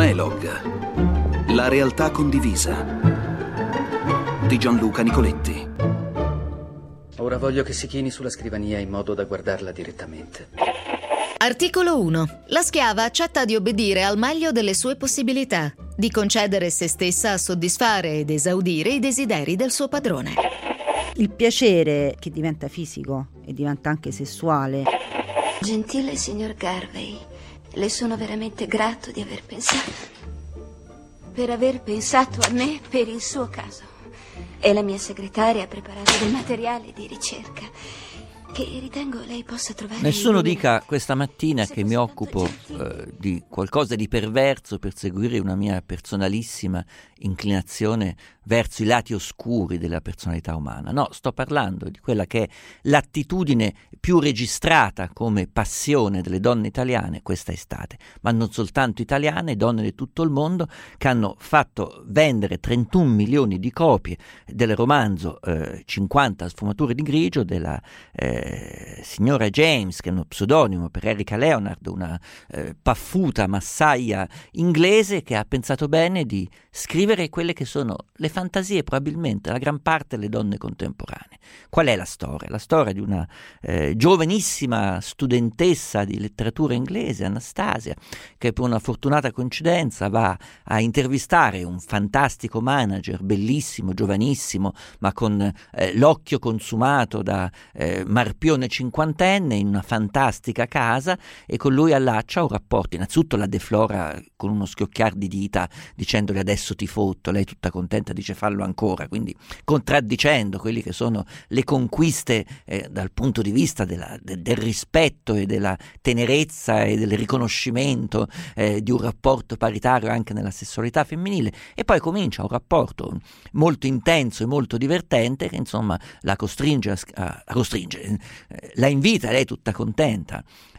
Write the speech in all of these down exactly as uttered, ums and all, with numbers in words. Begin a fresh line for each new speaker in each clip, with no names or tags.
Monolog. La realtà condivisa di Gianluca Nicoletti.
Ora voglio che si chini sulla scrivania in modo da guardarla direttamente.
Articolo uno. La schiava accetta di obbedire al meglio delle sue possibilità, di concedere se stessa a soddisfare ed esaudire i desideri del suo padrone.
Il piacere che diventa fisico e diventa anche sessuale.
Gentile signor Garvey, le sono veramente grato di aver pensato, per aver pensato a me per il suo caso. E la mia segretaria ha preparato dei materiali di ricerca che ritengo lei possa trovare.
Nessuno dica questa mattina che mi occupo eh, di qualcosa di perverso per seguire una mia personalissima inclinazione verso i lati oscuri della personalità umana. No, sto parlando di quella che è l'attitudine più registrata come passione delle donne italiane questa estate, ma non soltanto italiane, donne di tutto il mondo che hanno fatto vendere trentuno milioni di copie del romanzo eh, cinquanta sfumature di grigio della eh, signora James, che è uno pseudonimo per Erika Leonard, una eh, paffuta massaia inglese che ha pensato bene di scrivere quelle che sono le fantasie, probabilmente la gran parte delle donne contemporanee. Qual è la storia? La storia di una eh, giovanissima studentessa di letteratura inglese, Anastasia, che per una fortunata coincidenza va a intervistare un fantastico manager, bellissimo, giovanissimo, ma con eh, l'occhio consumato da eh, marpione cinquantenne, in una fantastica casa, e con lui allaccia un rapporto. Innanzitutto la deflora con uno schiocchiar di dita dicendole adesso ti fotto, lei tutta contenta dice fallo ancora, quindi contraddicendo quelli che sono le conquiste eh, dal punto di vista della, de, del rispetto e della tenerezza e del riconoscimento eh, di un rapporto paritario anche nella sessualità femminile. E poi comincia un rapporto molto intenso e molto divertente che insomma la costringe a, a, a costringe, eh, la invita, lei tutta contenta,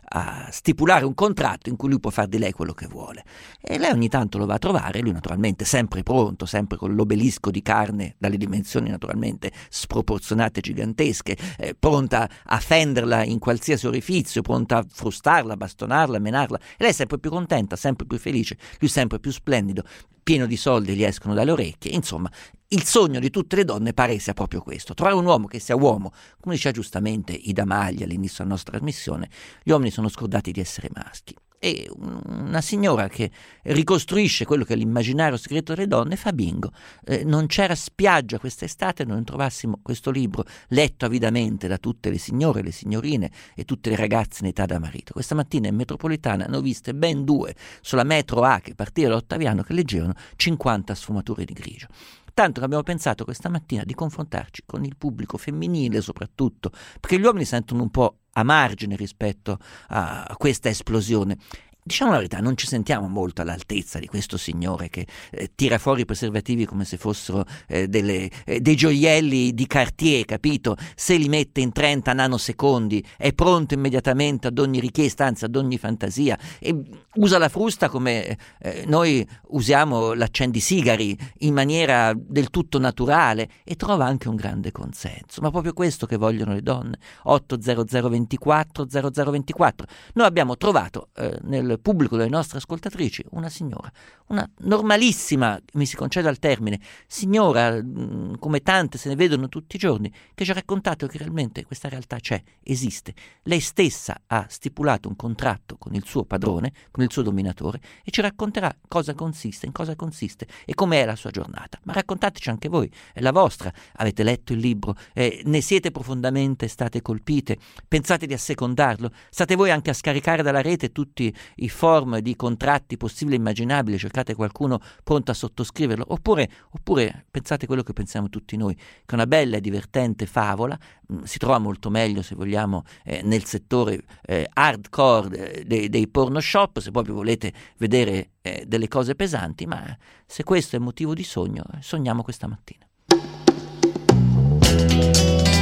a stipulare un contratto in cui lui può fare di lei quello che vuole, e lei ogni tanto lo va a trovare, lui naturalmente sempre pronto, sempre con l'obelisco di carne dalle dimensioni naturalmente sproporzionate, gigantesche, eh, pronta a fenderla in qualsiasi orifizio, pronta a frustarla, bastonarla, menarla, e lei è sempre più contenta, sempre più felice, lui sempre più splendido, pieno di soldi gli escono dalle orecchie. Insomma, il sogno di tutte le donne pare sia proprio questo: trovare un uomo che sia uomo. Come diceva giustamente Ida Maglia all'inizio della nostra trasmissione, gli uomini sono scordati di essere maschi. E una signora che ricostruisce quello che è l'immaginario segreto delle donne fa bingo. Eh, non c'era spiaggia quest'estate non trovassimo questo libro letto avidamente da tutte le signore, le signorine e tutte le ragazze in età da marito. Questa mattina in metropolitana ne ho viste ben due sulla metro A che partiva dall'Ottaviano che leggevano cinquanta sfumature di grigio. Tanto che abbiamo pensato questa mattina di confrontarci con il pubblico femminile soprattutto, perché gli uomini sentono un po' a margine rispetto a questa esplosione. Diciamo la verità, non ci sentiamo molto all'altezza di questo signore che eh, tira fuori i preservativi come se fossero eh, delle, eh, dei gioielli di Cartier, capito? Se li mette in trenta nanosecondi è pronto immediatamente ad ogni richiesta, anzi ad ogni fantasia, e usa la frusta come eh, noi usiamo l'accendisigari, in maniera del tutto naturale, e trova anche un grande consenso. Ma proprio questo che vogliono le donne. otto zero zero ventiquattro zero zero ventiquattro. Noi abbiamo trovato eh, nel pubblico delle nostre ascoltatrici una signora, una normalissima, mi si conceda il termine, signora mh, come tante se ne vedono tutti i giorni, che ci ha raccontato che realmente questa realtà c'è, esiste. Lei stessa ha stipulato un contratto con il suo padrone, con il suo dominatore, e ci racconterà cosa consiste, in cosa consiste e com'è la sua giornata. Ma raccontateci anche voi, è la vostra, avete letto il libro, eh, ne siete profondamente state colpite, pensate di assecondarlo, state voi anche a scaricare dalla rete tutti i i form di contratti possibili e immaginabili, cercate qualcuno pronto a sottoscriverlo, oppure, oppure pensate quello che pensiamo tutti noi, che una bella e divertente favola mh, si trova molto meglio, se vogliamo, eh, nel settore eh, hardcore dei, dei porno shop, se proprio volete vedere eh, delle cose pesanti, ma se questo è motivo di sogno, sogniamo questa mattina.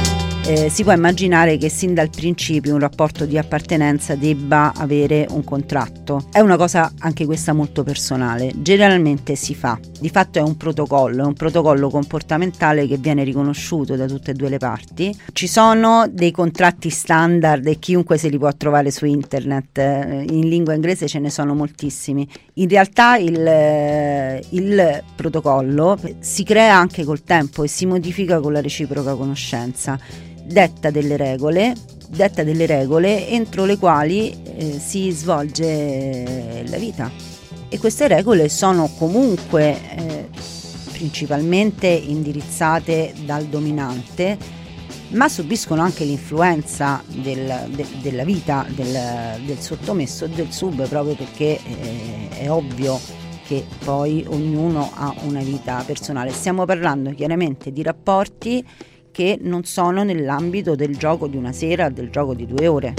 eh, si può immaginare che sin dal principio un rapporto di appartenenza debba avere un contratto. È una cosa anche questa molto personale, generalmente si fa, di fatto è un protocollo, è un protocollo comportamentale che viene riconosciuto da tutte e due le parti. Ci sono dei contratti standard e chiunque se li può trovare su internet, in lingua inglese ce ne sono moltissimi. In realtà il, il protocollo si crea anche col tempo e si modifica con la reciproca conoscenza, detta delle regole, detta delle regole entro le quali eh, si svolge la vita, e queste regole sono comunque eh, principalmente indirizzate dal dominante, ma subiscono anche l'influenza del, de, della vita del, del sottomesso e del sub, proprio perché eh, è ovvio che poi ognuno ha una vita personale. Stiamo parlando chiaramente di rapporti che non sono nell'ambito del gioco di una sera, del gioco di due ore.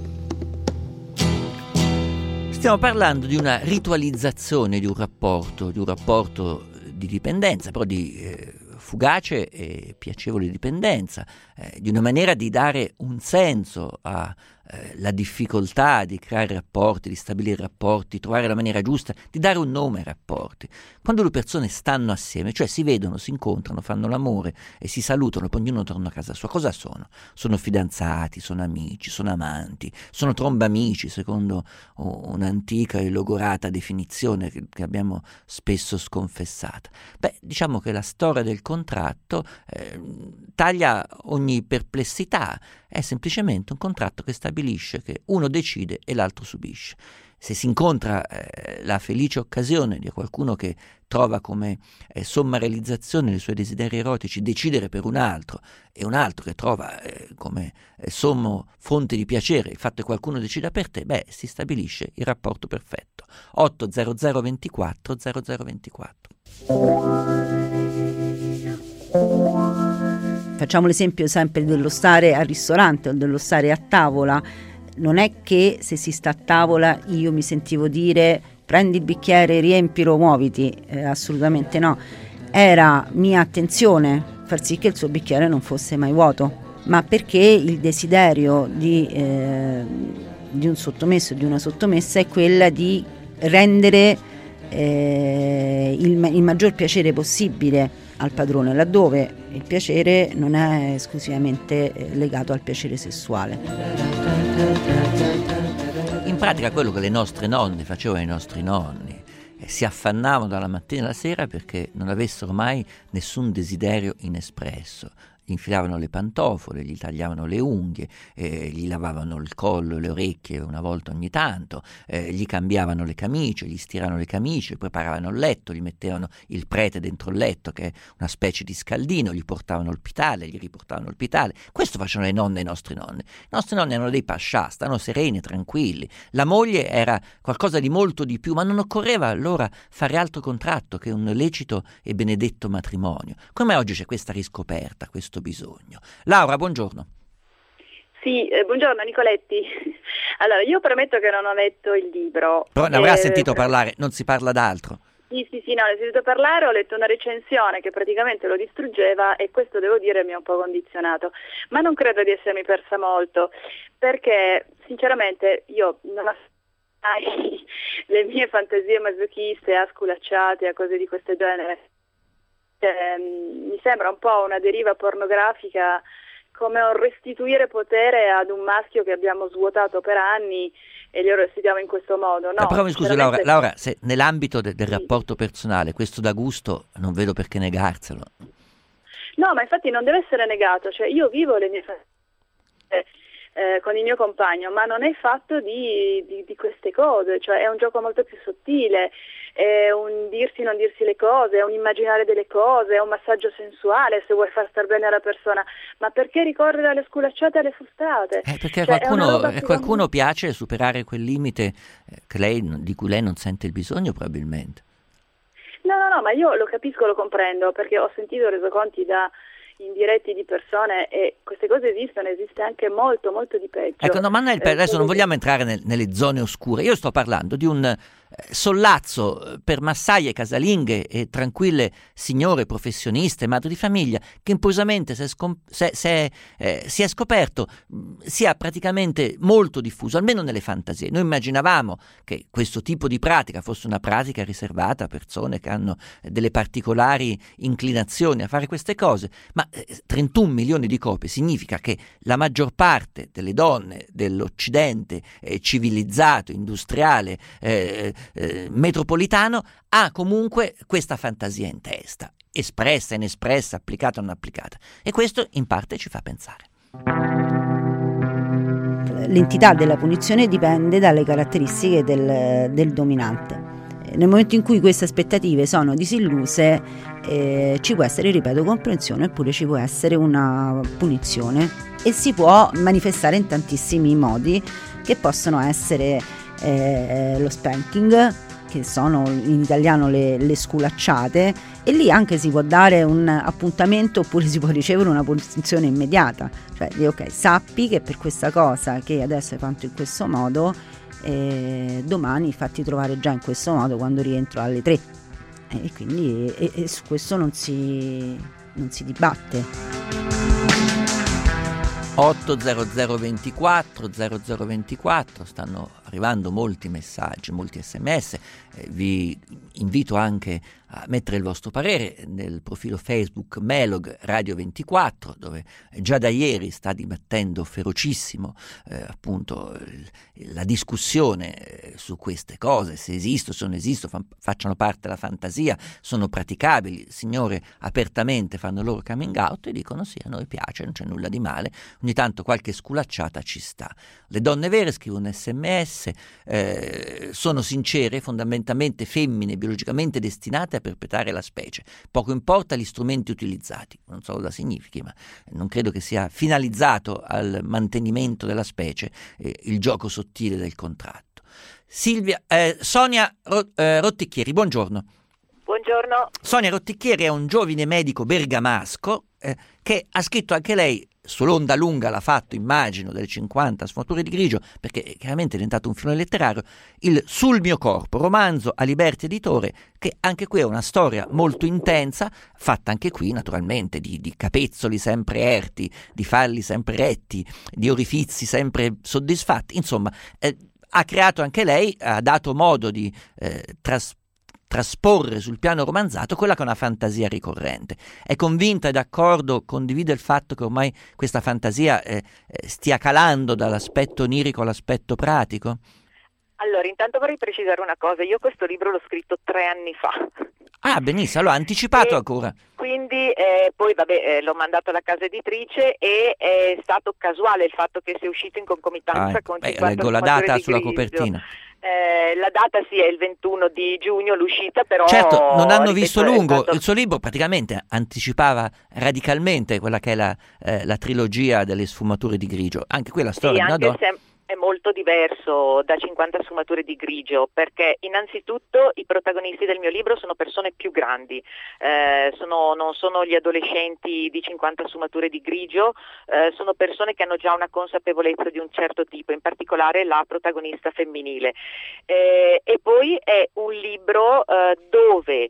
Stiamo parlando di una ritualizzazione di un rapporto, di un rapporto di dipendenza, però di eh, fugace e piacevole dipendenza, eh, di una maniera di dare un senso a eh, la difficoltà di creare rapporti, di stabilire rapporti, trovare la maniera giusta, di dare un nome ai rapporti. Quando due persone stanno assieme, cioè si vedono, si incontrano, fanno l'amore e si salutano, poi ognuno torna a casa sua, cosa sono? Sono fidanzati, sono amici, sono amanti, sono trombamici, secondo un'antica e logorata definizione che, che abbiamo spesso sconfessata. Beh, diciamo che la storia del contratto eh, taglia ogni perplessità, è semplicemente un contratto che stabilisce che uno decide e l'altro subisce. Se si incontra eh, la felice occasione di qualcuno che trova come eh, somma realizzazione dei suoi desideri erotici decidere per un altro, e un altro che trova eh, come eh, sommo fonte di piacere il fatto che qualcuno decida per te, beh, si stabilisce il rapporto perfetto. otto zero zero ventiquattro zero zero ventiquattro.
Facciamo l'esempio sempre dello stare al ristorante o dello stare a tavola. Non è che se si sta a tavola io mi sentivo dire prendi il bicchiere, riempilo, muoviti, eh, assolutamente no. Era mia attenzione far sì che il suo bicchiere non fosse mai vuoto, ma perché il desiderio di, eh, di un sottomesso, di una sottomessa è quella di rendere eh, il, il maggior piacere possibile al padrone, laddove il piacere non è esclusivamente legato al piacere sessuale.
In pratica quello che le nostre nonne facevano ai nostri nonni, eh, si affannavano dalla mattina alla sera perché non avessero mai nessun desiderio inespresso. Gli infilavano le pantofole, gli tagliavano le unghie, eh, gli lavavano il collo e le orecchie una volta ogni tanto, eh, gli cambiavano le camicie, gli stiravano le camicie, preparavano il letto, gli mettevano il prete dentro il letto che è una specie di scaldino, gli portavano l'ospitale, gli riportavano l'ospitale. Questo facevano le nonne e i nostri nonni. I nostri nonni erano dei pascià, stavano sereni, tranquilli. La moglie era qualcosa di molto di più, ma non occorreva allora fare altro contratto che un lecito e benedetto matrimonio. Come oggi c'è questa riscoperta, questo bisogno. Laura, buongiorno.
Sì, eh, buongiorno Nicoletti. Allora, io premetto che non ho letto il libro.
Però ne avrà
eh,
sentito parlare, non si parla d'altro.
Sì, sì, sì, no, ne ho sentito parlare, ho letto una recensione che praticamente lo distruggeva e questo devo dire mi ha un po' condizionato. Ma non credo di essermi persa molto, perché sinceramente io non ho mai le mie fantasie masochiste a sculacciate, a cose di questo genere. Mi sembra un po' una deriva pornografica, come un restituire potere ad un maschio che abbiamo svuotato per anni e glielo restituiamo in questo modo. No,
eh, però mi scusi
veramente...
Laura, Laura, se nell'ambito de- del
sì.
rapporto personale questo dà gusto, non vedo perché negarselo.
No, ma infatti non deve essere negato, cioè io vivo le mie fantasie eh, con il mio compagno, ma non è fatto di, di, di queste cose, cioè è un gioco molto più sottile. È un dirsi non dirsi le cose, è un immaginare delle cose, è un massaggio sensuale se vuoi far star bene alla persona, ma perché ricorrere alle sculacciate e alle frustate?
Eh, perché
cioè,
qualcuno,
è
qualcuno piace superare quel limite eh, che lei, di cui lei non sente il bisogno probabilmente.
No, no, no, ma io lo capisco, lo comprendo, perché ho sentito resoconti da indiretti di persone e queste cose esistono, esiste anche molto, molto di peggio.
Ecco, no, ma nel,
eh,
adesso non vogliamo entrare nel, nelle zone oscure, io sto parlando di un sollazzo per massaie, casalinghe e tranquille signore professioniste, madri di famiglia, che improvvisamente si è, scom- se, se, eh, si è scoperto sia praticamente molto diffuso, almeno nelle fantasie. Noi immaginavamo che questo tipo di pratica fosse una pratica riservata a persone che hanno delle particolari inclinazioni a fare queste cose, ma eh, trentuno milioni di copie significa che la maggior parte delle donne dell'Occidente eh, civilizzato, industriale, eh, eh, metropolitano ha comunque questa fantasia in testa, espressa, inespressa, applicata o non applicata, e questo in parte ci fa pensare.
L'entità della punizione dipende dalle caratteristiche del, del dominante. Nel momento in cui queste aspettative sono disilluse, eh, ci può essere, ripeto, comprensione, oppure ci può essere una punizione, e si può manifestare in tantissimi modi, che possono essere eh, lo spanking, che sono in italiano le, le sculacciate, e lì anche si può dare un appuntamento, oppure si può ricevere una punizione immediata, cioè ok, sappi che per questa cosa che adesso hai fatto in questo modo, eh, domani fatti trovare già in questo modo quando rientro alle tre, e quindi e, e su questo non si, non si dibatte.
otto zero zero ventiquattro zero zero ventiquattro, stanno arrivando molti messaggi, molti sms, eh, vi invito anche a mettere il vostro parere nel profilo Facebook Melog Radio ventiquattro, dove già da ieri sta dibattendo ferocissimo eh, appunto la discussione su queste cose, se esistono, se non esistono, fa- facciano parte della fantasia, sono praticabili. Signore apertamente fanno il loro coming out e dicono sì, a noi piace, non c'è nulla di male, ogni tanto qualche sculacciata ci sta. Le donne vere, scrivono sms, eh, sono sincere, fondamentalmente femmine, biologicamente destinate a perpetrare la specie. Poco importa gli strumenti utilizzati, non so cosa significhi, ma non credo che sia finalizzato al mantenimento della specie eh, il gioco sottile del contratto. Silvia, eh, Sonia Ro- eh, Rotticchieri, buongiorno.
Buongiorno.
Sonia Rotticchieri è un giovane medico bergamasco eh, che ha scritto anche lei, sull'onda lunga l'ha fatto, immagino, delle cinquanta sfumature di grigio, perché chiaramente è diventato un filone letterario, il Sul mio corpo, romanzo a Liberty Editore, che anche qui è una storia molto intensa, fatta anche qui naturalmente di, di capezzoli sempre erti, di falli sempre retti, di orifizi sempre soddisfatti, insomma eh, ha creato anche lei, ha dato modo di eh, trasportare trasporre sul piano romanzato quella che è una fantasia ricorrente. È convinta e d'accordo, condivide il fatto che ormai questa fantasia eh, stia calando dall'aspetto onirico all'aspetto pratico?
Allora, intanto vorrei precisare una cosa, io questo libro l'ho scritto tre anni fa.
Ah, benissimo, allora anticipato
e
ancora.
Quindi eh, poi vabbè eh, l'ho mandato alla casa editrice e è stato casuale il fatto che sia uscito in concomitanza
ah,
con
beh,
cinquanta
leggo la data sulla
grigio.
copertina.
Eh, la data sì è il ventuno di giugno l'uscita, però
certo non hanno
ripeto,
visto lungo,
stato...
il suo libro praticamente anticipava radicalmente quella che è la, eh, la trilogia delle sfumature di grigio, anche qui la storia
sì,
di una
anche
donna.
se è molto diverso da cinquanta sfumature di grigio, perché innanzitutto i protagonisti del mio libro sono persone più grandi, eh, sono, non sono gli adolescenti di cinquanta sfumature di grigio, eh, sono persone che hanno già una consapevolezza di un certo tipo, in particolare la protagonista femminile. Eh, e poi è un libro eh, dove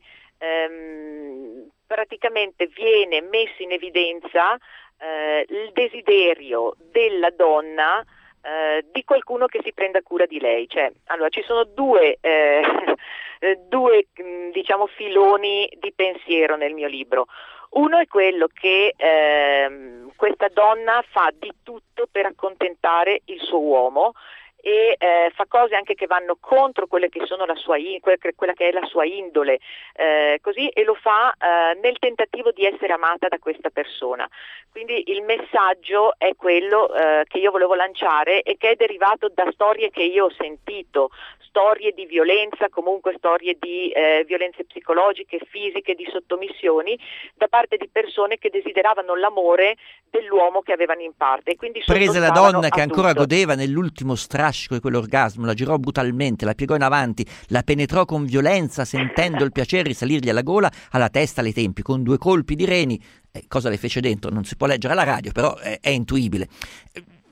ehm, praticamente viene messo in evidenza eh, il desiderio della donna Uh, di qualcuno che si prenda cura di lei. Cioè, allora, ci sono due, eh, due diciamo filoni di pensiero nel mio libro. Uno è quello che eh, questa donna fa di tutto per accontentare il suo uomo e eh, fa cose anche che vanno contro quelle che sono la sua in, quella che è la sua indole, eh, così, e lo fa eh, nel tentativo di essere amata da questa persona. Quindi il messaggio è quello eh, che io volevo lanciare e che è derivato da storie che io ho sentito, storie di violenza, comunque storie di eh, violenze psicologiche, fisiche, di sottomissioni da parte di persone che desideravano l'amore dell'uomo che avevano in parte. E quindi
prese la donna che ancora
tutto.
godeva nell'ultimo strascico di quell'orgasmo, la girò brutalmente, la piegò in avanti, la penetrò con violenza, sentendo il piacere risalirgli alla gola, alla testa, alle tempie, con due colpi di reni. Eh, cosa le fece dentro non si può leggere alla radio, però è, è intuibile.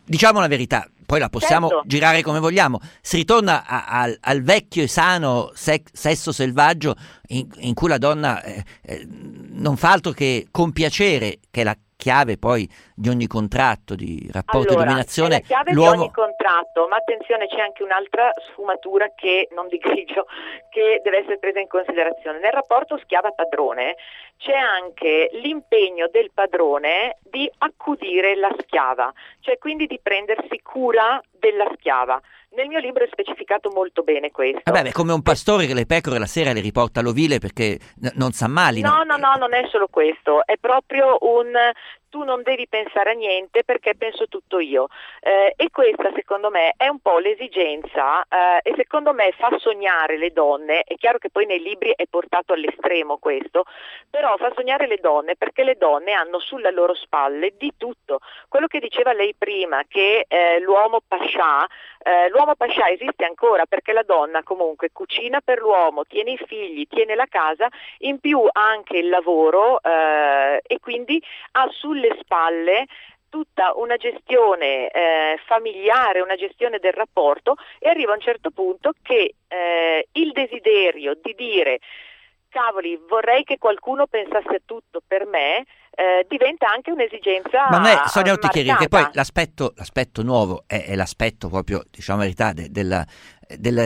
diciamo la verità, poi la possiamo
Certo.
girare come vogliamo, si ritorna a- al- al vecchio e sano sec- sesso selvaggio in, in cui la donna eh, eh, non fa altro che compiacere, che è la chiave poi di ogni contratto di rapporto
Allora,
di dominazione.
è la chiave
l'uomo...
di ogni contratto, ma attenzione, c'è anche un'altra sfumatura che non di grigio, che deve essere presa in considerazione. Nel rapporto schiava-padrone c'è anche l'impegno del padrone di accudire la schiava, cioè quindi di prendersi cura della schiava. Nel mio libro è specificato molto bene questo.
Vabbè, è come un pastore che le pecore la sera le riporta all'ovile perché n- non s'ammalino.
No, no, no, non è solo questo, è proprio un tu non devi pensare a niente perché penso tutto io. Eh, e questa secondo me è un po' l'esigenza eh, e secondo me fa sognare le donne, è chiaro che poi nei libri è portato all'estremo questo, però fa sognare le donne perché le donne hanno sulle loro spalle di tutto. Quello che diceva lei prima, che eh, l'uomo pascià, eh, l'uomo pascià esiste ancora perché la donna comunque cucina per l'uomo, tiene i figli, tiene la casa, in più ha anche il lavoro eh, e quindi ha sulle spalle tutta una gestione eh, familiare, una gestione del rapporto, e arriva a un certo punto che eh, il desiderio di dire cavoli, vorrei che qualcuno pensasse a tutto per me, eh, diventa anche un'esigenza.
Ma non è, Sonia Ottichieri, che poi
marcata.
l'aspetto, l'aspetto nuovo è, è l'aspetto proprio, diciamo la verità, de- della, della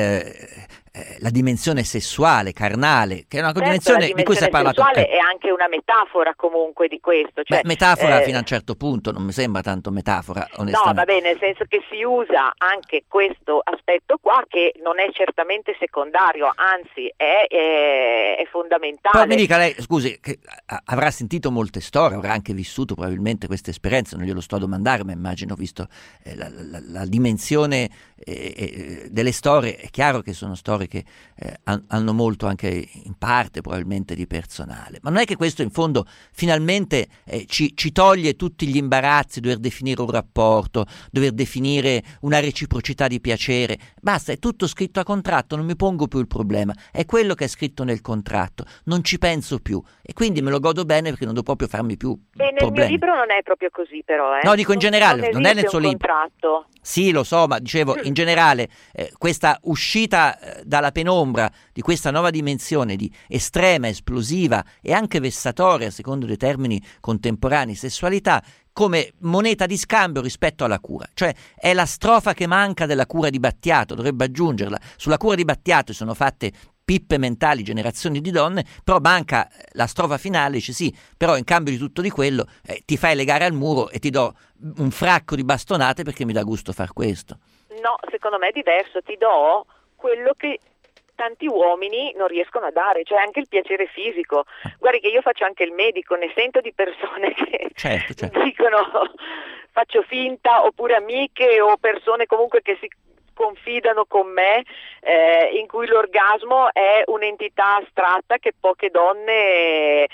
eh, la dimensione sessuale, carnale, che è una
Certo,
dimensione
la
di cui si è
dimensione
parlato.
sessuale
eh,
è anche una metafora comunque di questo. Cioè,
beh, metafora
eh,
fino a un certo punto, non mi sembra tanto metafora,
No,
onestamente.
va bene, nel senso che si usa anche questo aspetto qua che non è certamente secondario, anzi è, è, è fondamentale.
Però mi dica lei, scusi, che a- avrà sentito molte storie, avrà anche vissuto probabilmente queste esperienze, non glielo sto a domandare, ma immagino, visto eh, la, la- la dimensione eh, eh, delle storie, è chiaro che sono storie che eh, han- hanno molto anche in parte probabilmente di personale, ma non è che questo in fondo finalmente eh, ci, ci toglie tutti gli imbarazzi, dover definire un rapporto, dover definire una reciprocità di piacere, basta, è tutto scritto a contratto, non mi pongo più il problema, è quello che è scritto nel contratto, non ci penso più e quindi me lo godo bene perché non devo proprio farmi più
E nel
problemi.
mio libro non è proprio così però. Eh.
No, dico in generale,
non,
non è nel
esiste
suo
un
libro.
contratto.
Sì, lo so, ma dicevo, in generale, eh, questa uscita eh, dalla penombra di questa nuova dimensione di estrema, esplosiva e anche vessatoria, secondo dei termini contemporanei, sessualità, come moneta di scambio rispetto alla cura. Cioè, è la strofa che manca della cura di Battiato, dovrebbe aggiungerla. Sulla cura di Battiato sono fatte pippe mentali, generazioni di donne, però manca la strofa finale, dice sì, però in cambio di tutto di quello eh, ti fai legare al muro e ti do un fracco di bastonate perché mi dà gusto far questo.
No, secondo me è diverso, ti do quello che tanti uomini non riescono a dare, cioè anche il piacere fisico. Guardi che io faccio anche il medico, ne sento di persone che
Certo, certo.
dicono faccio finta, oppure amiche o persone comunque che si confidano con me, eh, in cui l'orgasmo è un'entità astratta che poche donne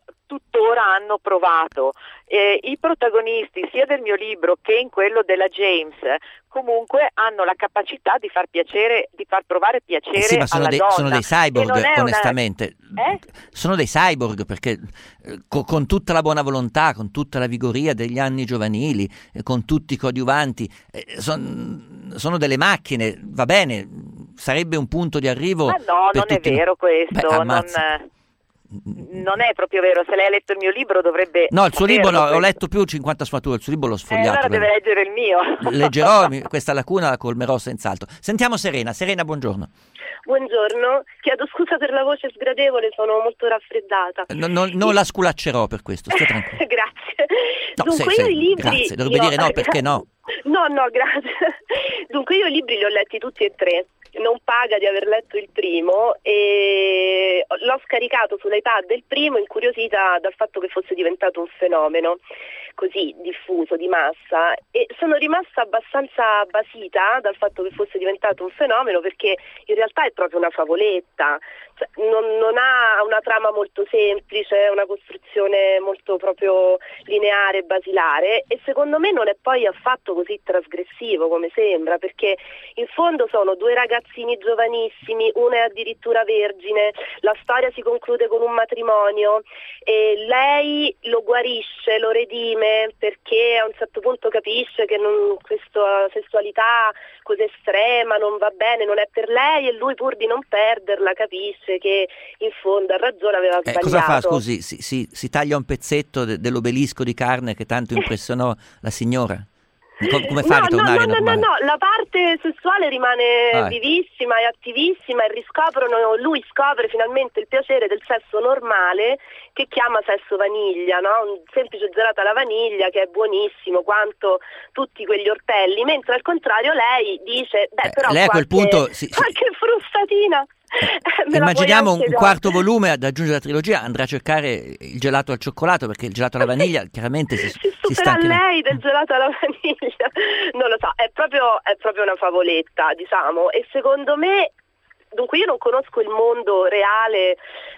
tuttora hanno provato. Eh, I protagonisti sia del mio libro che in quello della James comunque hanno la capacità di far piacere, di far provare piacere
Eh sì, ma sono
alla
dei,
donna.
sono dei
E non
cyborg,
è una-
onestamente.
Eh?
Sono dei cyborg perché eh, co- con tutta la buona volontà, con tutta la vigoria degli anni giovanili, eh, con tutti i coadiuvanti, eh, son- sono delle macchine, va bene, sarebbe un punto di arrivo.
Ma no,
per
non è
tutti-
vero questo,
Beh,
non,
ammazza.
non è proprio vero. Se lei ha letto il mio libro dovrebbe
No, il suo libro no,
saperlo
ho
questo.
letto più cinquanta sfumature, il suo libro l'ho
Eh,
sfogliato.
allora deve
però.
leggere il mio.
Leggerò mi- questa lacuna, la colmerò senz'altro. Sentiamo Serena. Serena, buongiorno.
Buongiorno, chiedo scusa per la voce sgradevole, sono molto raffreddata.
Non, non- non la sculaccerò per questo, stia tranquillo.
Grazie.
No,
Dunque
se-
io
se-
i libri...
grazie, dovrebbe
li ho-
dire no, perché no?
No, no, grazie. Dunque io i libri li ho letti tutti e tre. Non paga di aver letto il primo e l'ho scaricato sull'iPad il primo, incuriosita dal fatto che fosse diventato un fenomeno così diffuso, di massa, e sono rimasta abbastanza basita dal fatto che fosse diventato un fenomeno perché in realtà è proprio una favoletta, cioè, non, non ha una trama molto semplice, è una costruzione molto proprio lineare, basilare, e secondo me non è poi affatto così trasgressivo come sembra, perché in fondo sono due ragazzini giovanissimi, una è addirittura vergine, la storia si conclude con un matrimonio e lei lo guarisce, lo redime, bene, perché a un certo punto capisce che non, questa sessualità così estrema non va bene, non è per lei, e lui, pur di non perderla, capisce che in fondo ha ragione, aveva
eh,
sbagliato.
Cosa fa, scusi? Si, si, si taglia un pezzetto de, dell'obelisco di carne che tanto impressionò la signora? Come fa
no,
a ritornare
no, no,
normale?
no, no, la parte sessuale rimane
ah,
vivissima e attivissima, e riscoprono, lui scopre finalmente il piacere del sesso normale, che chiama sesso vaniglia, no? Un semplice gelato alla vaniglia che è buonissimo quanto tutti quegli orpelli, mentre al contrario lei dice, beh, però
eh, lei a quel
qualche,
punto si,
qualche frustatina.
Eh, immaginiamo un quarto volume ad aggiungere la trilogia, andrà a cercare il gelato al cioccolato, perché il gelato alla vaniglia chiaramente si,
si,
si sta anche
lei del gelato alla vaniglia, non lo so, è proprio, è proprio una favoletta, diciamo, e secondo me, dunque io non conosco il mondo reale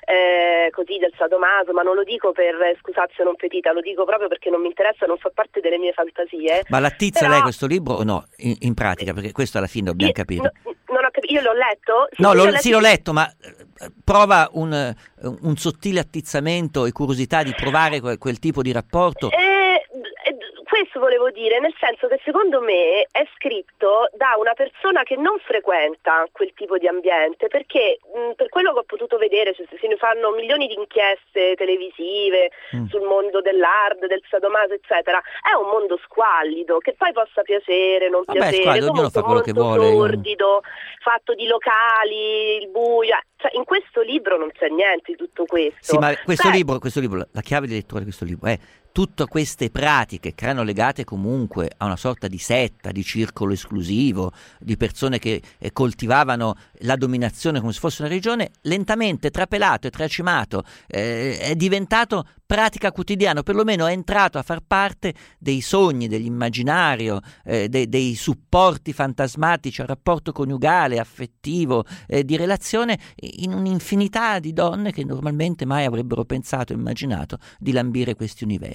eh, così del sadomaso, ma non lo dico per scusazio non petita, lo dico proprio perché non mi interessa, non fa parte delle mie fantasie.
Ma l'attizza
Però...
lei questo libro o no, in, in pratica, perché questo alla fine dobbiamo
io,
capire.
No, non ho capito, io l'ho letto? Sì,
no,
sì,
l'ho,
l'ho letto.
sì, l'ho letto, ma prova un, un sottile attizzamento e curiosità di provare quel, quel tipo di rapporto.
Eh, questo volevo dire, nel senso che secondo me è scritto da una persona che non frequenta quel tipo di ambiente, perché mh, per quello che ho potuto vedere, cioè, se ne fanno milioni di inchieste televisive mm. sul mondo dell'hard, del sadomaso, eccetera. È un mondo squallido, che poi possa piacere, non
Vabbè,
piacere,
squallido, ognuno fa quello che vuole.
sordido, fatto di locali, il buio. Cioè, in questo libro non c'è niente di tutto questo.
Sì, ma questo
Beh,
libro, questo libro, la chiave di lettura di questo libro è tutte queste pratiche che erano legate comunque a una sorta di setta, di circolo esclusivo, di persone che eh, coltivavano la dominazione come se fosse una religione, lentamente trapelato e tracimato, eh, è diventato pratica quotidiana, perlomeno è entrato a far parte dei sogni, dell'immaginario, eh, de- dei supporti fantasmatici al rapporto coniugale, affettivo, eh, di relazione in un'infinità di donne che normalmente mai avrebbero pensato e immaginato di lambire questi universi.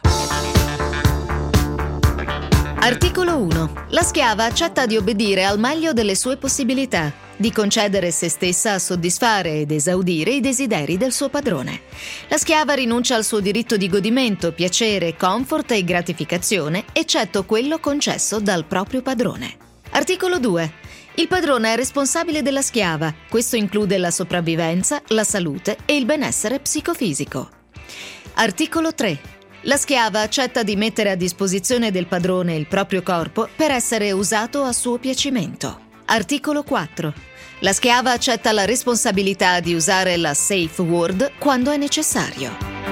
Articolo uno. La schiava accetta di obbedire al meglio delle sue possibilità, di concedere se stessa a soddisfare ed esaudire i desideri del suo padrone. La schiava rinuncia al suo diritto di godimento, piacere, comfort e gratificazione, eccetto quello concesso dal proprio padrone. Articolo due. Il padrone è responsabile della schiava. Questo include la sopravvivenza, la salute e il benessere psicofisico. Articolo tre. La schiava accetta di mettere a disposizione del padrone il proprio corpo per essere usato a suo piacimento. Articolo quattro. La schiava accetta la responsabilità di usare la safe word quando è necessario.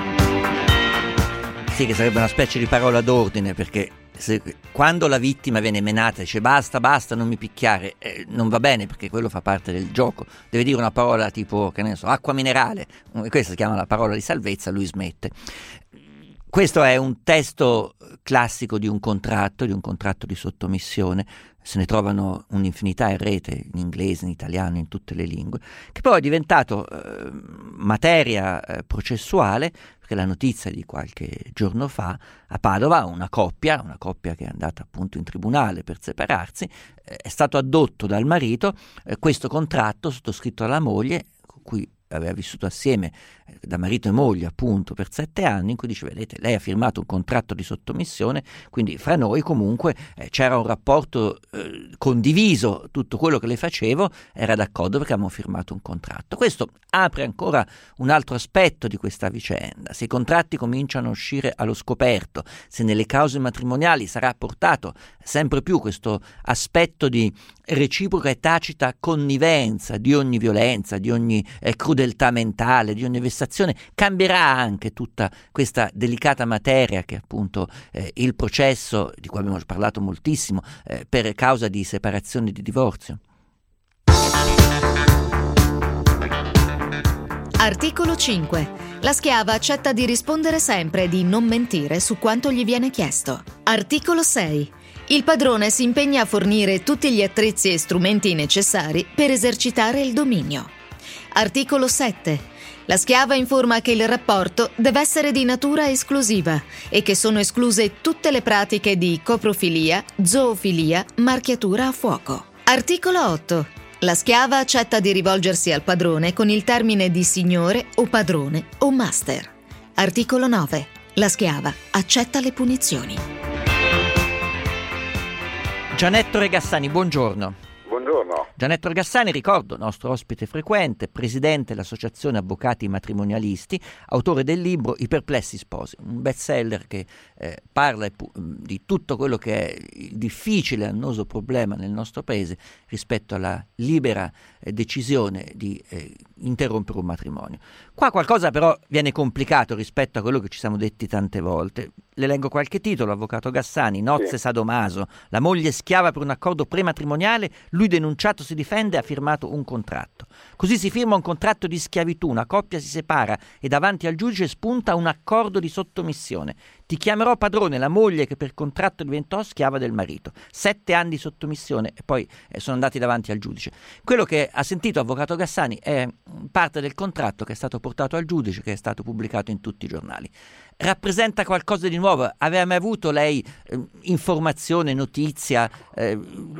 Sì, che sarebbe una specie di parola d'ordine, perché se, quando la vittima viene menata e dice basta, basta, non mi picchiare, eh, non va bene, perché quello fa parte del gioco. Deve dire una parola tipo, che ne so, acqua minerale, questa si chiama la parola di salvezza, lui smette. Questo è un testo classico di un contratto, di un contratto di sottomissione. Se ne trovano un'infinità in rete, in inglese, in italiano, in tutte le lingue, che poi è diventato eh, materia eh, processuale, perché la notizia di qualche giorno fa a Padova, una coppia, una coppia che è andata appunto in tribunale per separarsi, eh, è stato addotto dal marito eh, questo contratto sottoscritto dalla moglie, con cui aveva vissuto assieme eh, da marito e moglie appunto per sette anni, in cui dice, vedete, lei ha firmato un contratto di sottomissione, quindi fra noi comunque eh, c'era un rapporto eh, condiviso, tutto quello che le facevo era d'accordo perché avevamo firmato un contratto. Questo apre ancora un altro aspetto di questa vicenda. Se i contratti cominciano a uscire allo scoperto, se nelle cause matrimoniali sarà portato sempre più questo aspetto di reciproca e tacita connivenza di ogni violenza, di ogni eh, crudeltà mentale, di ogni vessazione, cambierà anche tutta questa delicata materia che è appunto eh, il processo di cui abbiamo parlato moltissimo eh, per causa di separazione e di divorzio.
Articolo cinque. La schiava accetta di rispondere sempre e di non mentire su quanto gli viene chiesto. Articolo sei. Il padrone si impegna a fornire tutti gli attrezzi e strumenti necessari per esercitare il dominio. Articolo sette. La schiava informa che il rapporto deve essere di natura esclusiva e che sono escluse tutte le pratiche di coprofilia, zoofilia, marchiatura a fuoco. Articolo otto. La schiava accetta di rivolgersi al padrone con il termine di signore o padrone o master. Articolo nove. La schiava accetta le punizioni.
Gianetto Regassani, buongiorno.
Buongiorno.
Gianetto Regassani, ricordo, nostro ospite frequente, presidente dell'Associazione Avvocati Matrimonialisti, autore del libro I perplessi sposi, un bestseller che eh, parla di tutto quello che è il difficile e annoso problema nel nostro paese rispetto alla libera eh, decisione di eh, interrompere un matrimonio. Qua qualcosa però viene complicato rispetto a quello che ci siamo detti tante volte. Le leggo qualche titolo: avvocato Gassani, nozze sì. sadomaso, la moglie schiava per un accordo prematrimoniale, lui denunciato si difende e ha firmato un contratto. Così si firma un contratto di schiavitù, una coppia si separa e davanti al giudice spunta un accordo di sottomissione. Ti chiamerò padrone, la moglie che per contratto diventò schiava del marito. Sette anni di sottomissione e poi eh, sono andati davanti al giudice. Quello che ha sentito avvocato Gassani è parte del contratto che è stato portato al giudice, che è stato pubblicato in tutti i giornali. Rappresenta qualcosa di nuovo? Aveva mai avuto lei eh, informazione, notizia, eh,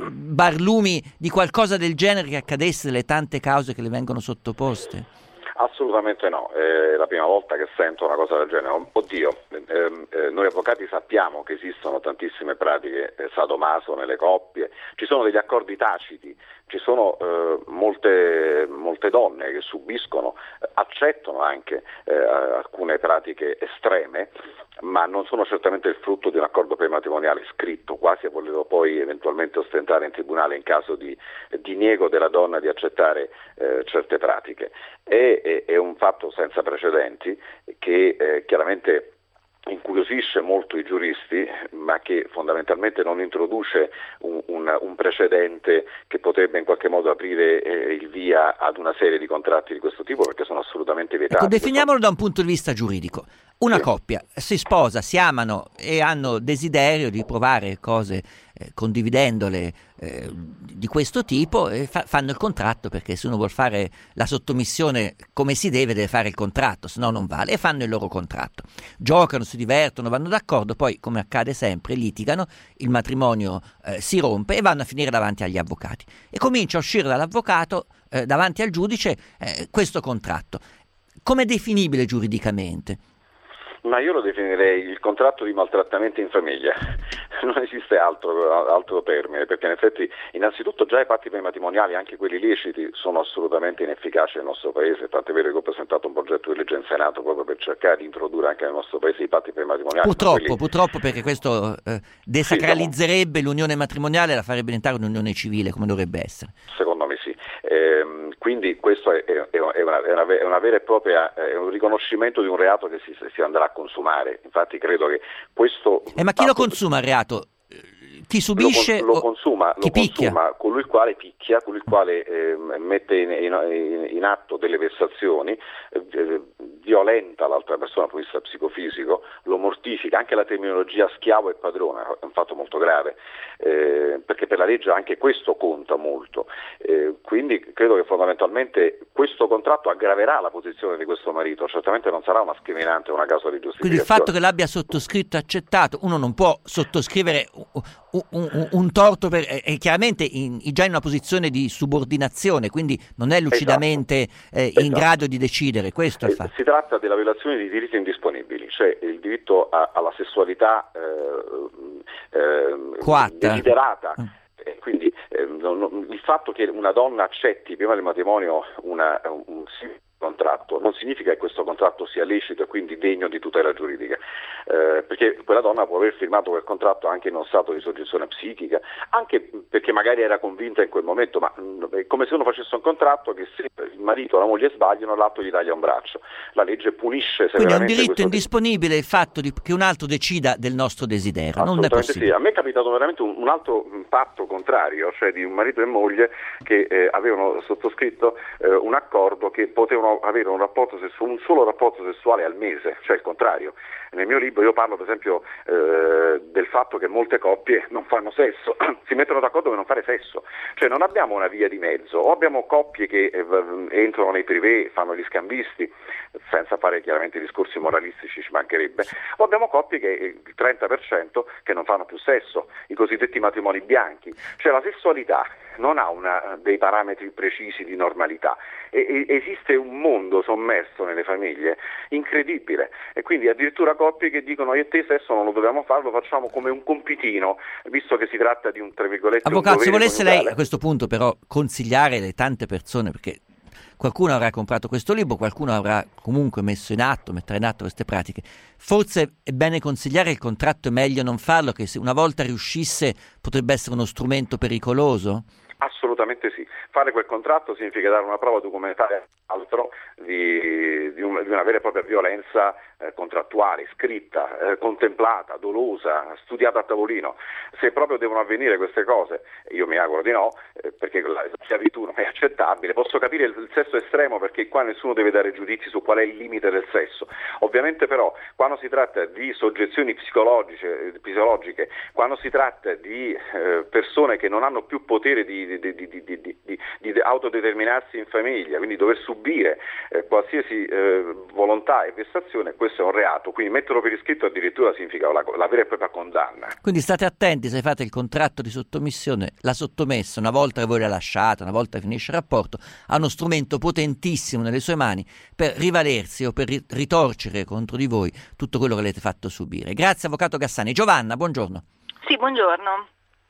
barlumi di qualcosa del genere che accadesse nelle tante cause che le vengono sottoposte?
Assolutamente no, è la prima volta che sento una cosa del genere. Oddio, ehm, eh, noi avvocati sappiamo che esistono tantissime pratiche eh, sadomaso nelle coppie, ci sono degli accordi taciti, ci sono eh, molte, molte donne che subiscono, eh, accettano anche eh, alcune pratiche estreme, ma non sono certamente il frutto di un accordo prematrimoniale scritto, quasi a volerlo poi eventualmente ostentare in tribunale in caso di diniego della donna di accettare eh, certe pratiche. È, è, è un fatto senza precedenti che eh, chiaramente incuriosisce molto i giuristi, ma che fondamentalmente non introduce un, un, un precedente che potrebbe in qualche modo aprire eh, il via ad una serie di contratti di questo tipo, perché sono assolutamente vietati.
Ecco, definiamolo da un punto di vista giuridico. Una sì. coppia si sposa, si amano e hanno desiderio di provare cose eh, condividendole eh, di questo tipo e fa- fanno il contratto, perché se uno vuol fare la sottomissione come si deve, deve fare il contratto, se no non vale, e fanno il loro contratto. Giocano, si divertono, vanno d'accordo, poi come accade sempre litigano, il matrimonio eh, si rompe e vanno a finire davanti agli avvocati e comincia a uscire dall'avvocato eh, davanti al giudice eh, questo contratto. Com'è definibile giuridicamente?
Ma io lo definirei il contratto di maltrattamento in famiglia, non esiste altro, altro termine, perché in effetti innanzitutto già i patti prematrimoniali, anche quelli leciti, sono assolutamente inefficaci nel nostro paese, tant'è vero che ho presentato un progetto di legge in Senato proprio per cercare di introdurre anche nel nostro paese i patti prematrimoniali.
Purtroppo,
quelli...
purtroppo perché questo eh, desacralizzerebbe sì, l'unione matrimoniale e la farebbe diventare un'unione civile come dovrebbe essere.
Secondo me sì. Eh, quindi questo è, è, è, una, è, una, è una vera e propria, è un riconoscimento di un reato che si, si andrà a consumare. Infatti credo che questo...
Eh, ma chi lo consuma il reato? Chi subisce
lo, lo consuma,
chi
lo
picchia?
consuma colui il quale picchia, colui il quale eh, mette in, in, in atto delle vessazioni, eh, violenta l'altra persona dal punto di vista psicofisico, lo mortifica. Anche la terminologia schiavo e padrone è un fatto molto grave, eh, perché per la legge anche questo conta molto. Eh, quindi credo che fondamentalmente questo contratto aggraverà la posizione di questo marito, certamente non sarà una scriminante o una causa di giustificazione.
Quindi il fatto che l'abbia sottoscritto e accettato, uno non può sottoscrivere un, un, un torto per, è chiaramente in, già in una posizione di subordinazione, quindi non è lucidamente esatto. eh, in esatto. grado di decidere, questo è il fatto.
Si tratta della violazione di diritti indisponibili, cioè il diritto a, alla sessualità eh, eh, desiderata. Mm. Eh, quindi eh, non, il fatto che una donna accetti prima del matrimonio una, un, un contratto non significa che questo contratto sia lecito e quindi degno di tutela giuridica, eh, perché quella donna può aver firmato quel contratto anche in uno stato di soggezione psichica, anche perché magari era convinta in quel momento, ma è come se uno facesse un contratto che se il marito o la moglie sbagliano l'atto gli taglia un braccio. La legge punisce severamente.
Quindi è un diritto indisponibile il fatto di, che un altro decida del nostro desiderio, non è possibile.
Sì. A me è capitato veramente un, un altro patto contrario, cioè di un marito e moglie che eh, avevano sottoscritto eh, un accordo che potevano avere un rapporto sessuale, un solo rapporto sessuale al mese, cioè il contrario. Nel mio libro io parlo per esempio eh, del fatto che molte coppie non fanno sesso, si mettono d'accordo per non fare sesso, cioè non abbiamo una via di mezzo, o abbiamo coppie che eh, entrano nei privé, fanno gli scambisti, senza fare chiaramente discorsi moralistici, ci mancherebbe, o abbiamo coppie che il trenta per cento che non fanno più sesso, i cosiddetti matrimoni bianchi, cioè la sessualità non ha una, dei parametri precisi di normalità. E, e, esiste un mondo sommerso nelle famiglie incredibile, e quindi addirittura coppie che dicono io e te sesso non lo dobbiamo fare, lo facciamo come un compitino, visto che si tratta di un, tra virgolette,
Avvocato,
un
se
dovere
volesse
coniugale.
lei a questo punto però consigliare le tante persone, perché qualcuno avrà comprato questo libro, qualcuno avrà comunque messo in atto, mettere in atto queste pratiche, forse è bene consigliare il contratto, è meglio non farlo, che se una volta riuscisse potrebbe essere uno strumento pericoloso?
Assolutamente sì. Fare quel contratto significa dare una prova documentaria altro di, di, un, di una vera e propria violenza eh, contrattuale, scritta, eh, contemplata, dolosa, studiata a tavolino. Se proprio devono avvenire queste cose, io mi auguro di no, eh, perché la schiavitù non è accettabile. Posso capire il, il sesso estremo, perché qua nessuno deve dare giudizi su qual è il limite del sesso. Ovviamente però quando si tratta di soggezioni psicologiche, eh, psicologiche quando si tratta di eh, persone che non hanno più potere di Di, di, di, di, di, di, di autodeterminarsi in famiglia, quindi dover subire eh, qualsiasi eh, volontà e vessazione, questo è un reato, quindi metterlo per iscritto addirittura significa la, la vera e propria condanna.
Quindi state attenti, se fate il contratto di sottomissione, la sottomessa, una volta che voi la lasciate, una volta che finisce il rapporto, ha uno strumento potentissimo nelle sue mani per rivalersi o per ritorcere contro di voi tutto quello che avete fatto subire. Grazie Avvocato Gassani. Giovanna, buongiorno.
Sì, buongiorno.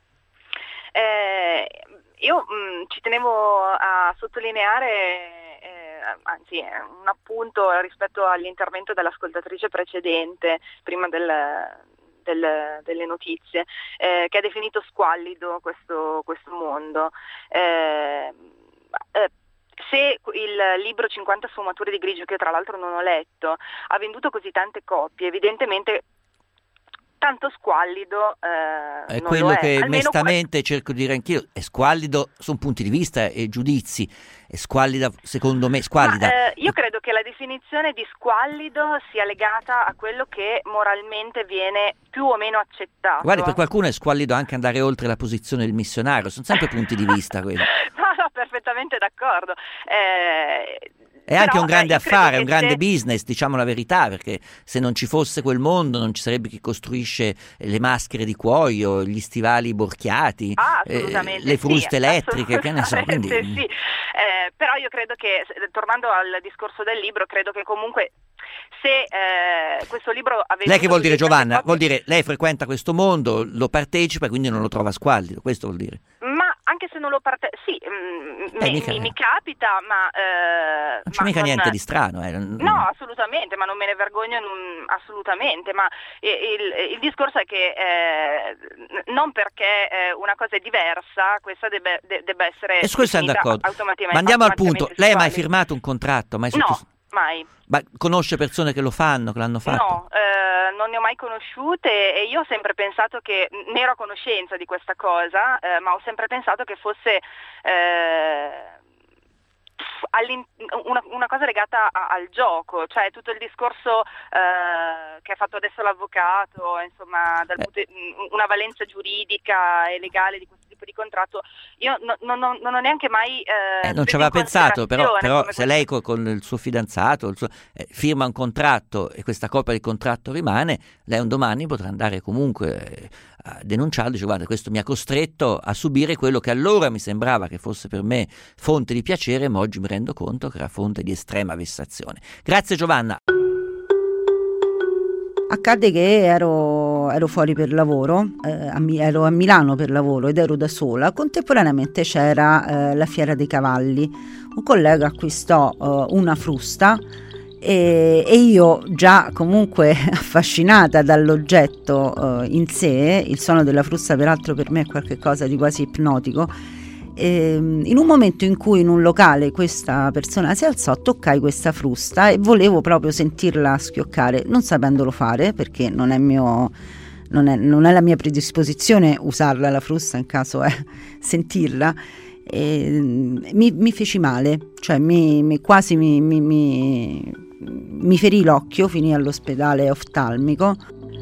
Eh, io mh, ci tenevo a sottolineare, eh, anzi eh, un appunto rispetto all'intervento dell'ascoltatrice precedente, prima del, del, delle notizie, eh, che ha definito squallido questo, questo mondo. Eh, eh, Se il libro cinquanta sfumature di grigio, che tra l'altro non ho letto, ha venduto così tante copie, evidentemente tanto squallido eh,
è
non
quello
lo è.
che
Almeno
mestamente que- cerco di dire anch'io, è squallido su punti di vista e giudizi, è squallida secondo me, squallida.
Ma, eh, io credo che la definizione di squallido sia legata a quello che moralmente viene più o meno accettato.
Guardi, per qualcuno è squallido anche andare oltre la posizione del missionario, sono sempre punti di vista quelli.
No, no, perfettamente d'accordo. Eh,
È anche
però,
un grande
eh,
affare, un grande
se...
business, diciamo la verità, perché se non ci fosse quel mondo non ci sarebbe chi costruisce le maschere di cuoio, gli stivali borchiati,
ah,
eh, le fruste
sì,
elettriche, che ne so. Quindi...
sì. Eh, però io credo che, tornando al discorso del libro, credo che comunque se eh, questo libro avesse...
Lei che vuol dire, Giovanna? Vuol dire lei frequenta questo mondo, lo partecipa e quindi non lo trova squallido, questo vuol dire?
Ma anche se non lo parte... Sì, mh,
eh,
mi,
mica...
mi, mi capita, ma... Eh,
non c'è
ma
mica
non...
niente di strano. Eh.
No, assolutamente, ma non me ne vergogno non, assolutamente, ma il, il discorso è che eh, non perché eh, una cosa è diversa, questa debba, de, debba essere...
E su questo siamo d'accordo.
Automaticamente,
ma andiamo al punto, lei ha mai
sessuale.
firmato un contratto? Mai
no,
sottos...
mai.
Ma conosce persone che lo fanno, che l'hanno fatto?
No, eh, non ne ho mai conosciute e io ho sempre pensato che, ne ero a conoscenza di questa cosa, eh, ma ho sempre pensato che fosse eh, una, una cosa legata a, al gioco, cioè tutto il discorso eh, che ha fatto adesso l'avvocato, insomma, dal punto, una valenza giuridica e legale di questo tipo di contratto, io no, no, no, non ho neanche mai eh,
eh, non ci aveva pensato, però, però se
questo.
lei con, con il suo fidanzato il suo, eh, firma un contratto e questa copia del contratto rimane, lei un domani potrà andare comunque eh, a denunciarlo, dice guarda, questo mi ha costretto a subire quello che allora mi sembrava che fosse per me fonte di piacere, ma oggi mi rendo conto che era fonte di estrema vessazione. Grazie Giovanna.
Accadde che ero, ero fuori per lavoro, eh, a, ero a Milano per lavoro ed ero da sola. Contemporaneamente c'era eh, la Fiera dei Cavalli. Un collega acquistò eh, una frusta e, e io, già comunque affascinata dall'oggetto eh, in sé, il suono della frusta peraltro per me è qualcosa di quasi ipnotico, in un momento in cui in un locale questa persona si alzò, toccai questa frusta e volevo proprio sentirla schioccare, non sapendolo fare perché non è mio non è, non è la mia predisposizione usarla la frusta, in caso è sentirla, e mi, mi feci male, cioè mi, mi quasi mi, mi, mi, mi ferì l'occhio, finì all'ospedale oftalmico.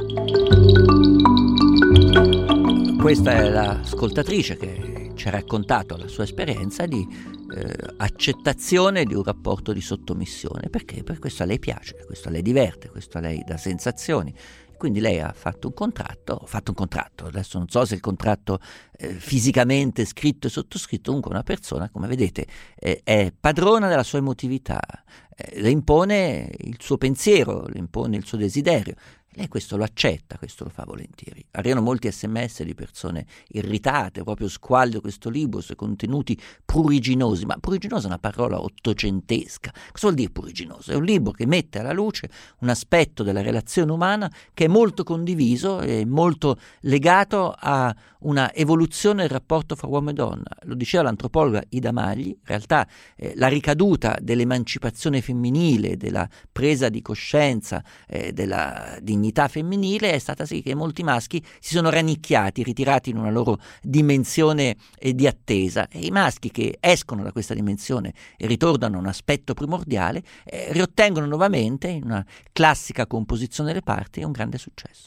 Questa è l'ascoltatrice che ci ha raccontato la sua esperienza di eh, accettazione di un rapporto di sottomissione, perché per questo a lei piace, questo a lei diverte, questo a lei dà sensazioni Quindi lei ha fatto un contratto, ha fatto un contratto, adesso non so se il contratto eh, fisicamente scritto e sottoscritto, comunque una persona, come vedete, eh, è padrona della sua emotività, eh, le impone il suo pensiero, le impone il suo desiderio. Lei questo lo accetta, questo lo fa volentieri. Arrivano molti sms di persone irritate, proprio squallio questo libro, sui contenuti pruriginosi, ma pruriginosa è una parola ottocentesca. Cosa vuol dire pruriginoso? È un libro che mette alla luce un aspetto della relazione umana che è molto condiviso e molto legato a una evoluzione del rapporto fra uomo e donna. Lo diceva l'antropologa Ida Magli, in realtà eh, la ricaduta dell'emancipazione femminile, della presa di coscienza, eh, della dignità femminile è stata sì che molti maschi si sono rannicchiati, ritirati in una loro dimensione eh, di attesa, e i maschi che escono da questa dimensione e ritornano a un aspetto primordiale eh, riottengono nuovamente in una classica composizione delle parti un grande successo.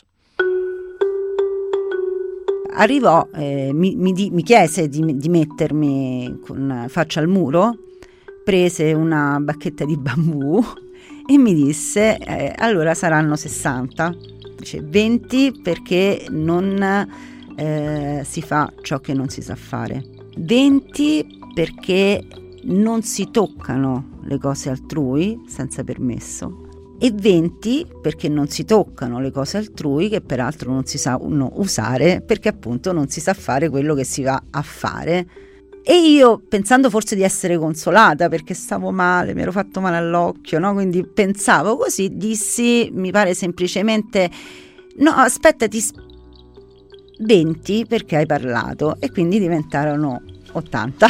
Arrivò, eh, mi, mi, di, mi chiese di, di mettermi con faccia al muro, prese una bacchetta di bambù e mi disse, eh, allora saranno sessanta, dice venti perché non eh, si fa ciò che non si sa fare, venti perché non si toccano le cose altrui senza permesso, e venti perché non si toccano le cose altrui che peraltro non si sanno usare perché appunto non si sa fare quello che si va a fare. E io, pensando forse di essere consolata perché stavo male, mi ero fatto male all'occhio, no? Quindi pensavo così, dissi, mi pare semplicemente no, aspettati venti perché hai parlato, e quindi diventarono ottanta.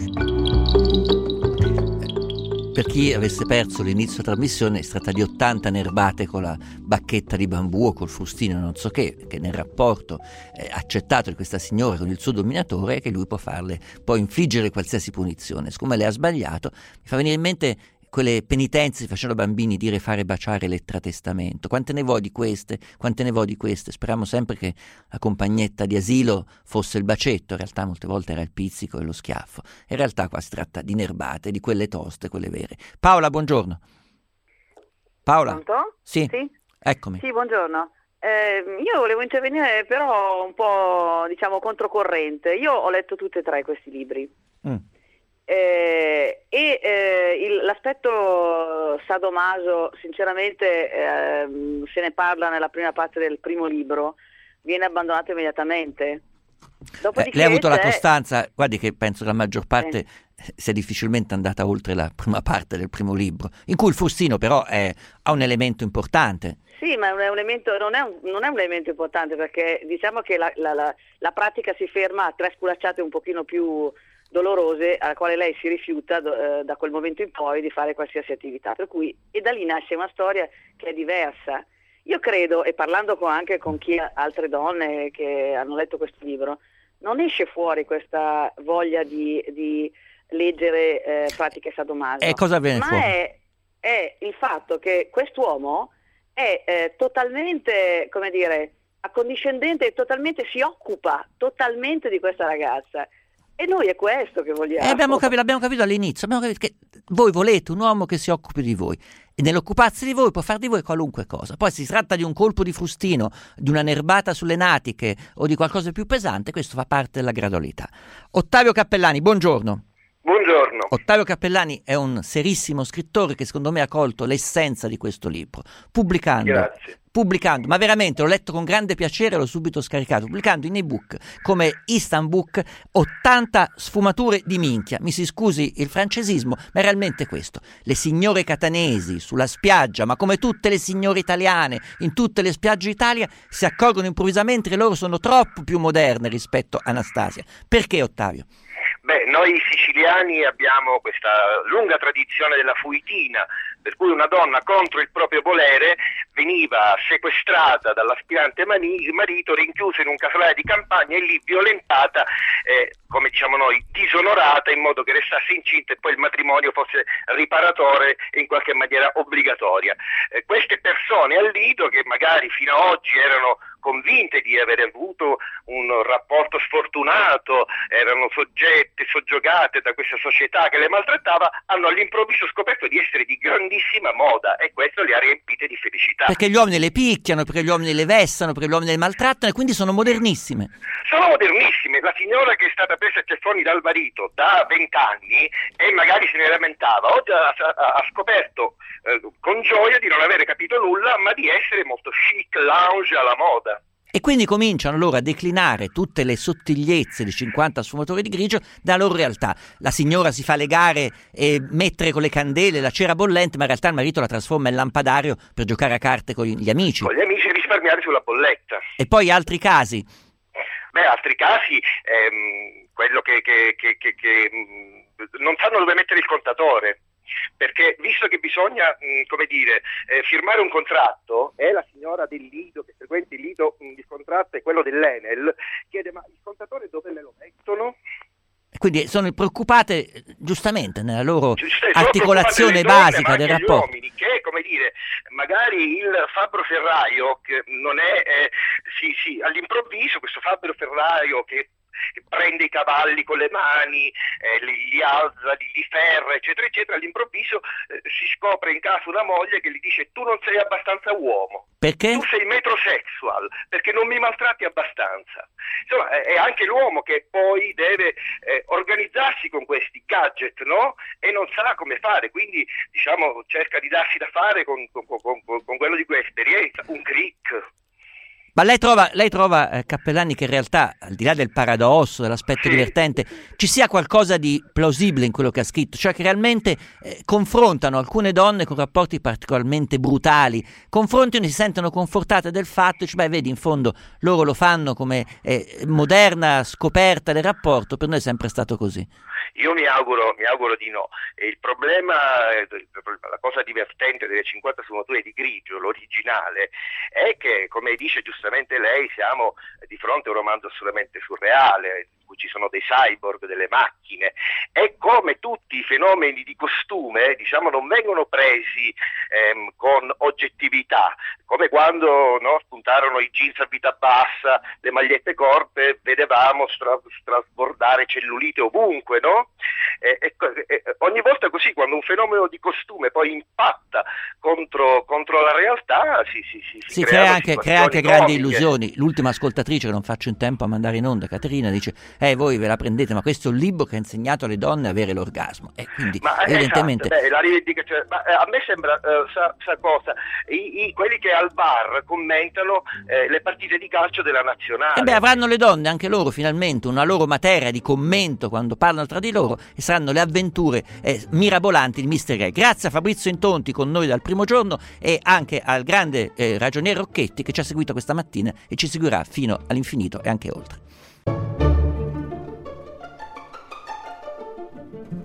Per chi avesse perso l'inizio della trasmissione, si tratta di ottanta nerbate con la bacchetta di bambù o col frustino, non so che, che nel rapporto eh, accettato di questa signora con il suo dominatore, che lui può farle, può infliggere qualsiasi punizione. Siccome lei ha sbagliato, mi fa venire in mente quelle penitenze si facevano bambini, dire fare baciare lettera testamento. Quante ne vuoi di queste? Quante ne vuoi di queste? Speriamo sempre che la compagnetta di asilo fosse il bacetto, in realtà molte volte era il pizzico e lo schiaffo. In realtà qua si tratta di nerbate, di quelle toste, quelle vere. Paola, buongiorno. Paola?
Pronto?
Sì,
sì?
Eccomi.
Sì, buongiorno. Eh, io volevo intervenire però un po', diciamo, controcorrente. Io ho letto tutti e tre questi libri. Mm. Eh, e eh, il, l'aspetto sadomaso sinceramente eh, se ne parla nella prima parte del primo libro, viene abbandonato immediatamente.
Eh, lei ha avuto la costanza, guardi che penso che la maggior parte eh. sia difficilmente andata oltre la prima parte del primo libro, in cui il frustino però è, ha un elemento importante.
Sì, ma è un elemento, non, è un, non è un elemento importante, perché diciamo che la, la, la, la pratica si ferma a tre sculacciate un pochino più dolorose, alla quale lei si rifiuta eh, da quel momento in poi di fare qualsiasi attività, per cui e da lì nasce una storia che è diversa. Io credo, e parlando con, anche con chi ha altre donne che hanno letto questo libro, non esce fuori questa voglia di, di leggere eh, pratiche sadomaso,
e cosa avviene
ma
fuori?
È, è il fatto che quest'uomo è eh, totalmente, come dire, accondiscendente e totalmente si occupa totalmente di questa ragazza. E noi è questo che vogliamo.
Eh, abbiamo capito, l'abbiamo capito all'inizio, abbiamo capito che voi volete un uomo che si occupi di voi, e nell'occuparsi di voi può far di voi qualunque cosa. Poi si tratta di un colpo di frustino, di una nerbata sulle natiche o di qualcosa di più pesante, questo fa parte della gradualità. Ottavio Cappellani, buongiorno.
Buongiorno.
Ottavio Cappellani è un serissimo scrittore che secondo me ha colto l'essenza di questo libro, pubblicando,
Grazie.
pubblicando, ma veramente l'ho letto con grande piacere, l'ho subito scaricato, pubblicando in ebook come Instant Book ottanta sfumature di minchia, mi si scusi il francesismo, ma è realmente questo. Le signore catanesi sulla spiaggia, ma come tutte le signore italiane in tutte le spiagge d'Italia, si accorgono improvvisamente che loro sono troppo più moderne rispetto a Anastasia. Perché, Ottavio?
Beh, noi siciliani abbiamo questa lunga tradizione della fuitina, per cui una donna contro il proprio volere veniva sequestrata dall'aspirante mani- marito, rinchiusa in un casale di campagna e lì violentata, eh, come diciamo noi, disonorata, in modo che restasse incinta e poi il matrimonio fosse riparatore e in qualche maniera obbligatoria. Eh, queste persone al nido, che magari fino ad oggi erano convinte di aver avuto un rapporto sfortunato, erano soggette, soggiogate da questa società che le maltrattava, hanno all'improvviso scoperto di essere di grandissima moda e questo le ha riempite di felicità.
Perché gli uomini le picchiano, perché gli uomini le vessano, perché gli uomini le maltrattano e quindi sono modernissime.
Sono modernissime. La signora che è stata presa a ceffoni dal marito da vent'anni e magari se ne lamentava, oggi ha, ha, ha scoperto eh, con gioia di non avere capito nulla, ma di essere molto chic, lounge, alla moda.
E quindi cominciano loro a declinare tutte le sottigliezze di cinquanta sfumatori di grigio dalla loro realtà. La signora si fa legare e mettere con le candele la cera bollente, ma in realtà il marito la trasforma in lampadario per giocare a carte con gli amici.
Con gli amici e risparmiare sulla bolletta.
E poi altri casi.
Beh, altri casi, ehm, quello che, che, che, che, che mh, non sanno dove mettere il contatore. Perché visto che bisogna, mh, come dire, eh, firmare un contratto, e la signora del Lido che frequenta il Lido, mh, il contratto è quello dell'Enel, chiede ma il contatore dove me lo mettono?
Quindi sono preoccupate giustamente nella loro
Giusto,
articolazione
donne,
basica del rapporto.
Uomini, che come dire, magari il fabbro ferraio che non è, eh, sì, sì, all'improvviso questo fabbro ferraio che prende i cavalli con le mani, eh, li, li alza, li, li ferra, eccetera, eccetera, all'improvviso eh, si scopre in casa una moglie che gli dice tu non sei abbastanza uomo.
Perché?
Tu sei metrosexual, perché non mi maltratti abbastanza. Insomma, è, è anche l'uomo che poi deve eh, organizzarsi con questi gadget, no? E non sa come fare, quindi diciamo cerca di darsi da fare con, con, con, con quello di cui ha esperienza, un crick.
Ma lei trova, lei trova eh, Cappellani, che in realtà, al di là del paradosso, dell'aspetto divertente, ci sia qualcosa di plausibile in quello che ha scritto, cioè che realmente eh, confrontano alcune donne con rapporti particolarmente brutali, confrontano e si sentono confortate del fatto, cioè, beh, vedi, in fondo loro lo fanno come eh, moderna scoperta del rapporto, per noi è sempre stato così.
Io mi auguro, mi auguro di no. E il problema, la cosa divertente delle cinquanta sfumature di grigio, l'originale, è che, come dice giustamente lei, siamo di fronte a un romanzo assolutamente surreale, in cui ci sono dei cyborg, delle macchine, e come tutti i fenomeni di costume, diciamo, non vengono presi ehm, con oggettività, come quando no, spuntarono i jeans a vita bassa, le magliette corte, vedevamo stra- trasbordare cellulite ovunque, no? E, e, e, ogni volta così, quando un fenomeno di costume poi impatta contro, contro la realtà, si, si, si, si
sì, crea anche, crea anche grandi
comiche.
illusioni. L'ultima ascoltatrice, che non faccio in tempo a mandare in onda, Caterina, dice eh voi ve la prendete, ma questo è un libro che ha insegnato alle donne a avere l'orgasmo, e quindi
ma,
evidentemente
esatto, beh, la rivendicazione, ma, eh, a me sembra uh, sa, sa cosa I, i, quelli che al bar commentano eh, le partite di calcio della nazionale.
E beh, avranno le donne anche loro finalmente una loro materia di commento quando parlano tra di loro, e saranno le avventure eh, mirabolanti di mister Ray. Grazie a Fabrizio Intonti con noi dal primo giorno, e anche al grande eh, ragioniere Rocchetti, che ci ha seguito questa mattina e ci seguirà fino all'infinito e anche oltre.